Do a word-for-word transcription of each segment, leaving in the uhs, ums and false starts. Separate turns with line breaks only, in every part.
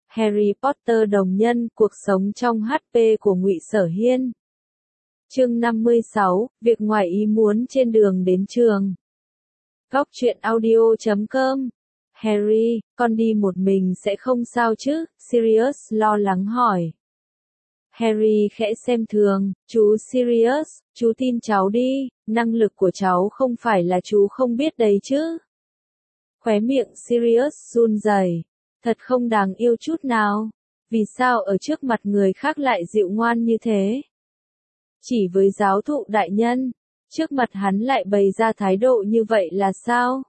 Harry Potter đồng nhân, cuộc sống trong hát pê của Ngụy Sở Hiên. Chương năm mươi sáu, việc ngoài ý muốn trên đường đến trường. Góc truyện audio chấm com. Harry, con đi một mình sẽ không sao chứ? Sirius lo lắng hỏi. Harry khẽ xem thường, chú Sirius, chú tin cháu đi, năng lực của cháu không phải là chú không biết đấy chứ. Khóe miệng Sirius run rẩy, thật không đáng yêu chút nào. Vì sao ở trước mặt người khác lại dịu ngoan như thế? Chỉ với giáo thụ đại nhân, trước mặt hắn lại bày ra thái độ như vậy là sao?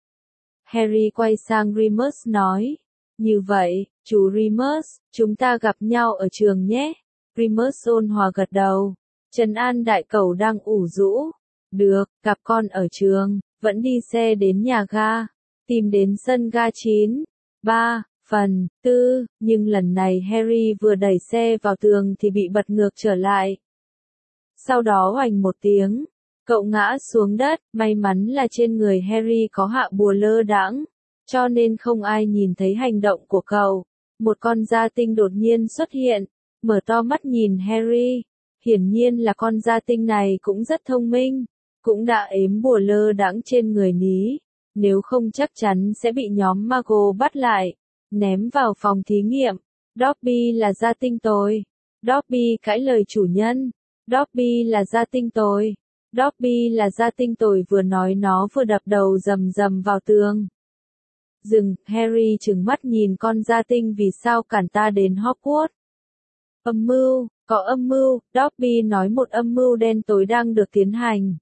Harry quay sang Remus nói, như vậy, chú Remus, chúng ta gặp nhau ở trường nhé. Remus ôn hòa gật đầu, trấn an đại cẩu đang ủ rũ. Được, gặp con ở trường, vẫn đi xe đến nhà ga, tìm đến sân ga chín, ba, phần, tư, nhưng lần này Harry vừa đẩy xe vào tường thì bị bật ngược trở lại. Sau đó oành một tiếng, cậu ngã xuống đất, may mắn là trên người Harry có hạ bùa lơ đãng, cho nên không ai nhìn thấy hành động của cậu. Một con gia tinh đột nhiên xuất hiện, mở to mắt nhìn Harry, hiển nhiên là con gia tinh này cũng rất thông minh, cũng đã ếm bùa lơ đãng trên người ní, nếu không chắc chắn sẽ bị nhóm Mago bắt lại, ném vào phòng thí nghiệm. Dobby là gia tinh tồi. Dobby cãi lời chủ nhân. Dobby là gia tinh tồi. Dobby là gia tinh tồi, vừa nói nó vừa đập đầu rầm rầm vào tường. Dừng, Harry trừng mắt nhìn con gia tinh, vì sao cản ta đến Hogwarts? Âm mưu, có âm mưu, Dobby nói, một âm mưu đen tối đang được tiến hành.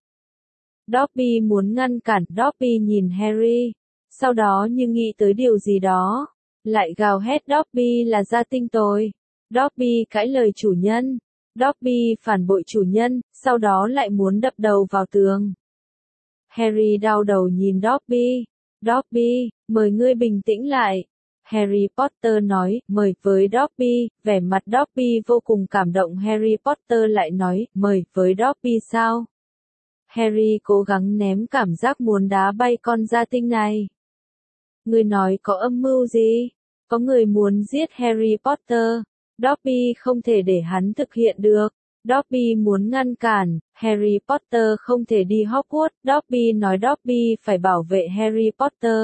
Dobby muốn ngăn cản, Dobby nhìn Harry, sau đó như nghĩ tới điều gì đó, lại gào hét Dobby là gia tinh tồi. Dobby cãi lời chủ nhân. Dobby phản bội chủ nhân, sau đó lại muốn đập đầu vào tường. Harry đau đầu nhìn Dobby. Dobby, mời ngươi bình tĩnh lại. Harry Potter nói, mời với Dobby, vẻ mặt Dobby vô cùng cảm động. Harry Potter lại nói, mời với Dobby sao? Harry cố gắng ném cảm giác muốn đá bay con gia tinh này. Ngươi nói có âm mưu gì? Có người muốn giết Harry Potter. Dobby không thể để hắn thực hiện được. Dobby muốn ngăn cản, Harry Potter không thể đi Hogwarts. Dobby nói Dobby phải bảo vệ Harry Potter.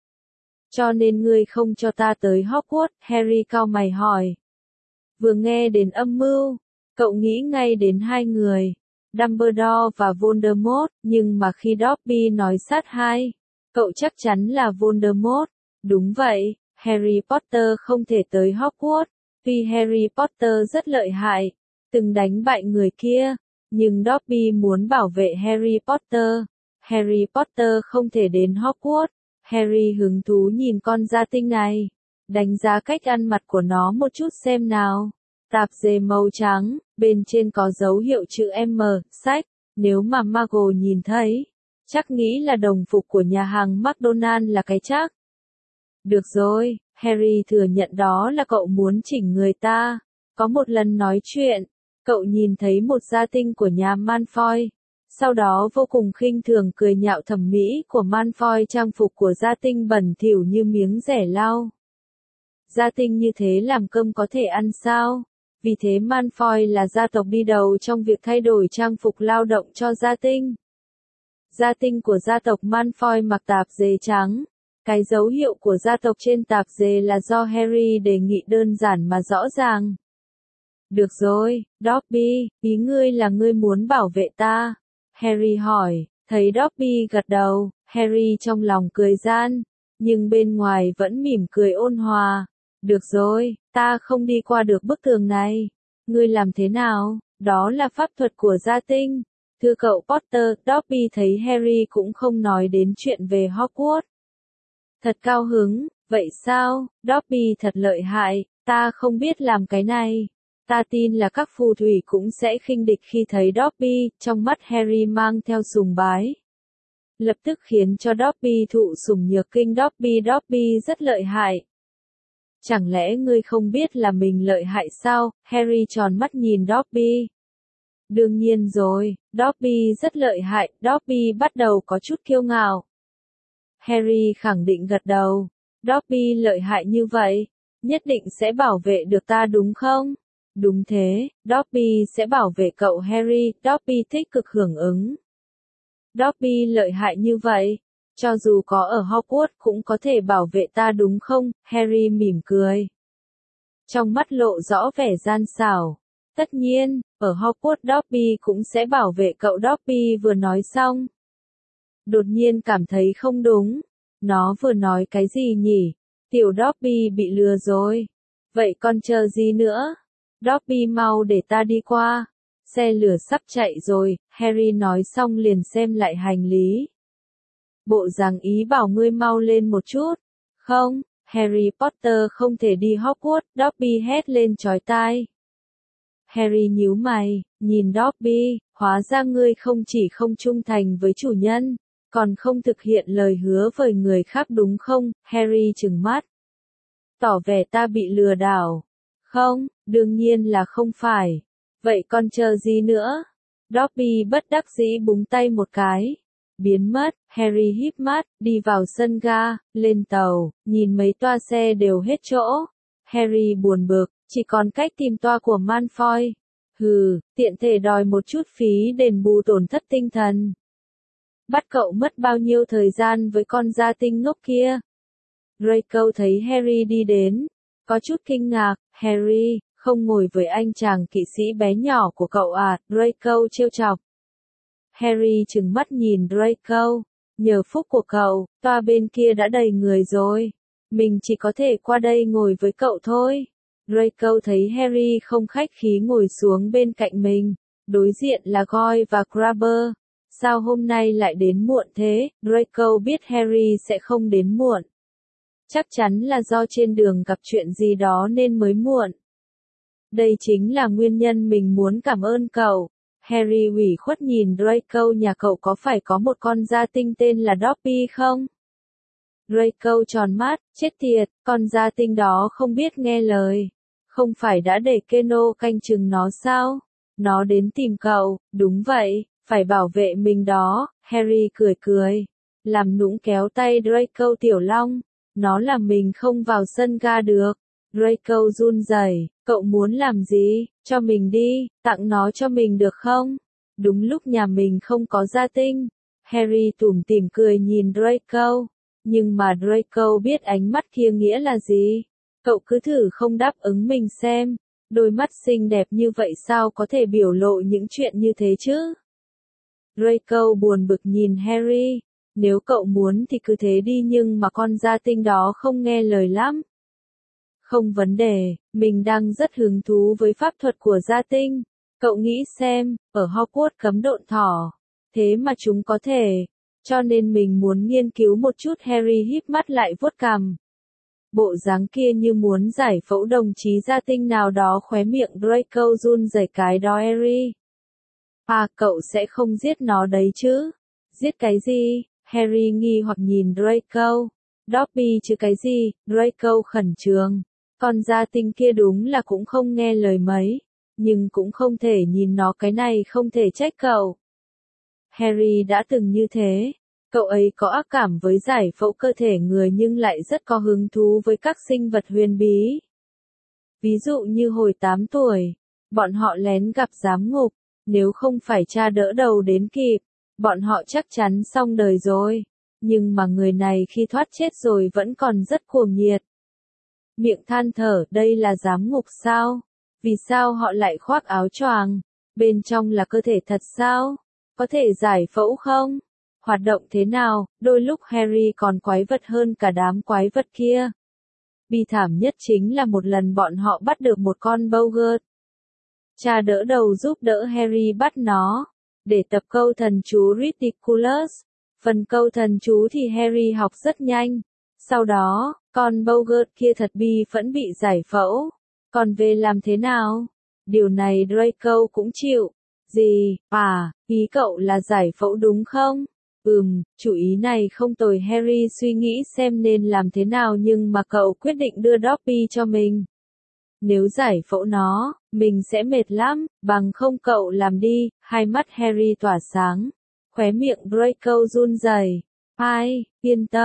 Cho nên ngươi không cho ta tới Hogwarts, Harry cau mày hỏi. Vừa nghe đến âm mưu, cậu nghĩ ngay đến hai người, Dumbledore và Voldemort, nhưng mà khi Dobby nói sát hai, cậu chắc chắn là Voldemort. Đúng vậy, Harry Potter không thể tới Hogwarts. Tuy Harry Potter rất lợi hại, từng đánh bại người kia, nhưng Dobby muốn bảo vệ Harry Potter. Harry Potter không thể đến Hogwarts. Harry hứng thú nhìn con gia tinh này, đánh giá cách ăn mặc của nó một chút xem nào. Tạp dề màu trắng, bên trên có dấu hiệu chữ M, sách, nếu mà Mago nhìn thấy, chắc nghĩ là đồng phục của nhà hàng McDonald là cái chắc. Được rồi, Harry thừa nhận đó là cậu muốn chỉnh người ta. Có một lần nói chuyện, cậu nhìn thấy một gia tinh của nhà Malfoy, sau đó vô cùng khinh thường cười nhạo thẩm mỹ của Malfoy, trang phục của gia tinh bẩn thỉu như miếng dẻ lau. Gia tinh như thế làm cơm có thể ăn sao? Vì thế Malfoy là gia tộc đi đầu trong việc thay đổi trang phục lao động cho gia tinh. Gia tinh của gia tộc Malfoy mặc tạp dề trắng. Cái dấu hiệu của gia tộc trên tạp dề là do Harry đề nghị đơn giản mà rõ ràng. Được rồi, Dobby, ý ngươi là ngươi muốn bảo vệ ta? Harry hỏi, thấy Dobby gật đầu, Harry trong lòng cười gian, nhưng bên ngoài vẫn mỉm cười ôn hòa. Được rồi, ta không đi qua được bức tường này. Ngươi làm thế nào? Đó là pháp thuật của gia tinh. Thưa cậu Potter, Dobby thấy Harry cũng không nói đến chuyện về Hogwarts. Thật cao hứng, vậy sao? Dobby thật lợi hại, ta không biết làm cái này. Ta tin là các phù thủy cũng sẽ khinh địch khi thấy Dobby, trong mắt Harry mang theo sùng bái. Lập tức khiến cho Dobby thụ sủng nhược kinh. Dobby, Dobby rất lợi hại. Chẳng lẽ ngươi không biết là mình lợi hại sao? Harry tròn mắt nhìn Dobby. Đương nhiên rồi, Dobby rất lợi hại. Dobby bắt đầu có chút kiêu ngạo. Harry khẳng định gật đầu. Dobby lợi hại như vậy, Nhất định sẽ bảo vệ được ta đúng không? Đúng thế, Dobby sẽ bảo vệ cậu Harry, Dobby tích cực hưởng ứng. Dobby lợi hại như vậy, cho dù có ở Hogwarts cũng có thể bảo vệ ta đúng không? Harry mỉm cười. Trong mắt lộ rõ vẻ gian xảo. Tất nhiên, ở Hogwarts Dobby cũng sẽ bảo vệ cậu. Dobby vừa nói xong. Đột nhiên cảm thấy không đúng. Nó vừa nói cái gì nhỉ? Tiểu Dobby bị lừa rồi. Vậy con chờ gì nữa? Dobby mau để ta đi qua. Xe lửa sắp chạy rồi, Harry nói xong liền xem lại hành lý. Bộ dáng ý bảo ngươi mau lên một chút. Không, Harry Potter không thể đi Hogwarts, Dobby hét lên chói tai. Harry nhíu mày, nhìn Dobby, hóa ra ngươi không chỉ không trung thành với chủ nhân, còn không thực hiện lời hứa với người khác đúng không? Harry trừng mắt. Tỏ vẻ ta bị lừa đảo. Không, đương nhiên là không phải. Vậy con chờ gì nữa? Dobby bất đắc dĩ búng tay một cái. Biến mất, Harry híp mắt, đi vào sân ga, lên tàu, nhìn mấy toa xe đều hết chỗ. Harry buồn bực, chỉ còn cách tìm toa của Malfoy. Hừ, tiện thể đòi một chút phí đền bù tổn thất tinh thần. Bắt cậu mất bao nhiêu thời gian với con gia tinh ngốc kia? Draco thấy Harry đi đến, có chút kinh ngạc. Harry, không ngồi với anh chàng kỵ sĩ bé nhỏ của cậu à? Draco trêu chọc. Harry trừng mắt nhìn Draco. Nhờ phúc của cậu, toa bên kia đã đầy người rồi. Mình chỉ có thể qua đây ngồi với cậu thôi. Draco thấy Harry không khách khí ngồi xuống bên cạnh mình. Đối diện là Goyle và Crabber. Sao hôm nay lại đến muộn thế? Draco biết Harry sẽ không đến muộn. Chắc chắn là do trên đường gặp chuyện gì đó nên mới muộn. Đây chính là nguyên nhân mình muốn cảm ơn cậu. Harry ủy khuất nhìn Draco, nhà cậu có phải có một con gia tinh tên là Dobby không? Draco tròn mắt, chết tiệt, con gia tinh đó không biết nghe lời. Không phải đã để Keno canh chừng nó sao? Nó đến tìm cậu, đúng vậy, phải bảo vệ mình đó. Harry cười cười, làm nũng kéo tay Draco. Tiểu Long, nó làm mình không vào sân ga được. Draco run rẩy, cậu muốn làm gì? Cho mình đi, tặng nó cho mình được không? Đúng lúc nhà mình không có gia tinh. Harry tủm tỉm cười nhìn Draco, nhưng mà Draco biết ánh mắt kia nghĩa là gì. Cậu cứ thử không đáp ứng mình xem, đôi mắt xinh đẹp như vậy sao có thể biểu lộ những chuyện như thế chứ? Draco buồn bực nhìn Harry, nếu cậu muốn thì cứ thế đi, nhưng mà con gia tinh đó không nghe lời lắm. Không vấn đề, mình đang rất hứng thú với pháp thuật của gia tinh. Cậu nghĩ xem, ở Hogwarts cấm độn thỏ, thế mà chúng có thể, cho nên mình muốn nghiên cứu một chút. Harry híp mắt lại vuốt cằm. Bộ dáng kia như muốn giải phẫu đồng chí gia tinh nào đó. Khóe miệng Draco run rẩy cái đó. Harry, à, cậu sẽ không giết nó đấy chứ? Giết cái gì? Harry nghi hoặc nhìn Draco. Dobby chứ cái gì? Draco khẩn trương. Con gia tinh kia đúng là cũng không nghe lời mấy, nhưng cũng không thể nhìn nó, cái này không thể trách cậu. Harry đã từng như thế. Cậu ấy có ác cảm với giải phẫu cơ thể người nhưng lại rất có hứng thú với các sinh vật huyền bí. Ví dụ như hồi tám tuổi, bọn họ lén gặp giám ngục, nếu không phải cha đỡ đầu đến kịp, bọn họ chắc chắn xong đời rồi. Nhưng mà người này khi thoát chết rồi vẫn còn rất cuồng nhiệt. Miệng than thở, đây là giám ngục sao? Vì sao họ lại khoác áo choàng? Bên trong là cơ thể thật sao? Có thể giải phẫu không? Hoạt động thế nào? Đôi lúc Harry còn quái vật hơn cả đám quái vật kia. Bi thảm nhất chính là một lần bọn họ bắt được một con Boggart. Cha đỡ đầu giúp đỡ Harry bắt nó, để tập câu thần chú Ridiculous. Phần câu thần chú thì Harry học rất nhanh. Sau đó, con Boggart kia thật bi phẫn bị giải phẫu. Còn về làm thế nào? Điều này Draco cũng chịu. Gì? À, ý cậu là giải phẫu đúng không? Ừm, chủ ý này không tồi. Harry suy nghĩ xem nên làm thế nào nhưng mà cậu quyết định đưa Dobby cho mình. Nếu giải phẫu nó, mình sẽ mệt lắm, bằng không cậu làm đi. Hai mắt Harry tỏa sáng. Khóe miệng Draco run rẩy. Ai, yên tâm,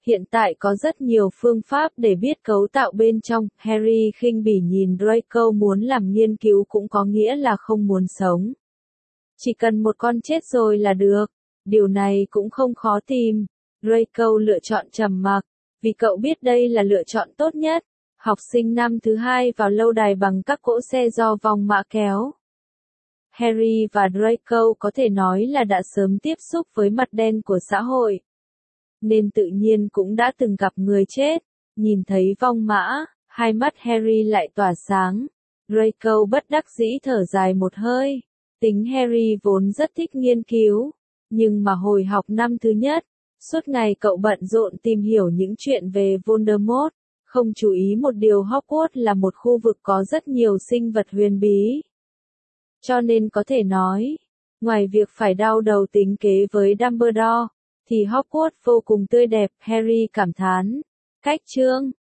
Hiện tại có rất nhiều phương pháp để biết cấu tạo bên trong. Harry khinh bỉ nhìn Draco, muốn làm nghiên cứu cũng có nghĩa là không muốn sống. Chỉ cần một con chết rồi là được. Điều này cũng không khó tìm. Draco lựa chọn trầm mặc, vì cậu biết đây là lựa chọn tốt nhất. Học sinh năm thứ hai vào lâu đài bằng các cỗ xe do vòng mã kéo. Harry và Draco có thể nói là đã sớm tiếp xúc với mặt đen của xã hội, nên tự nhiên cũng đã từng gặp người chết. Nhìn thấy vong mã, hai mắt Harry lại tỏa sáng. Draco bất đắc dĩ thở dài một hơi. Tính Harry vốn rất thích nghiên cứu, nhưng mà hồi học năm thứ nhất, suốt ngày cậu bận rộn tìm hiểu những chuyện về Voldemort, không chú ý một điều Hogwarts là một khu vực có rất nhiều sinh vật huyền bí. Cho nên có thể nói, ngoài việc phải đau đầu tính kế với Dumbledore, thì Hogwarts vô cùng tươi đẹp. Harry cảm thán. Cách chương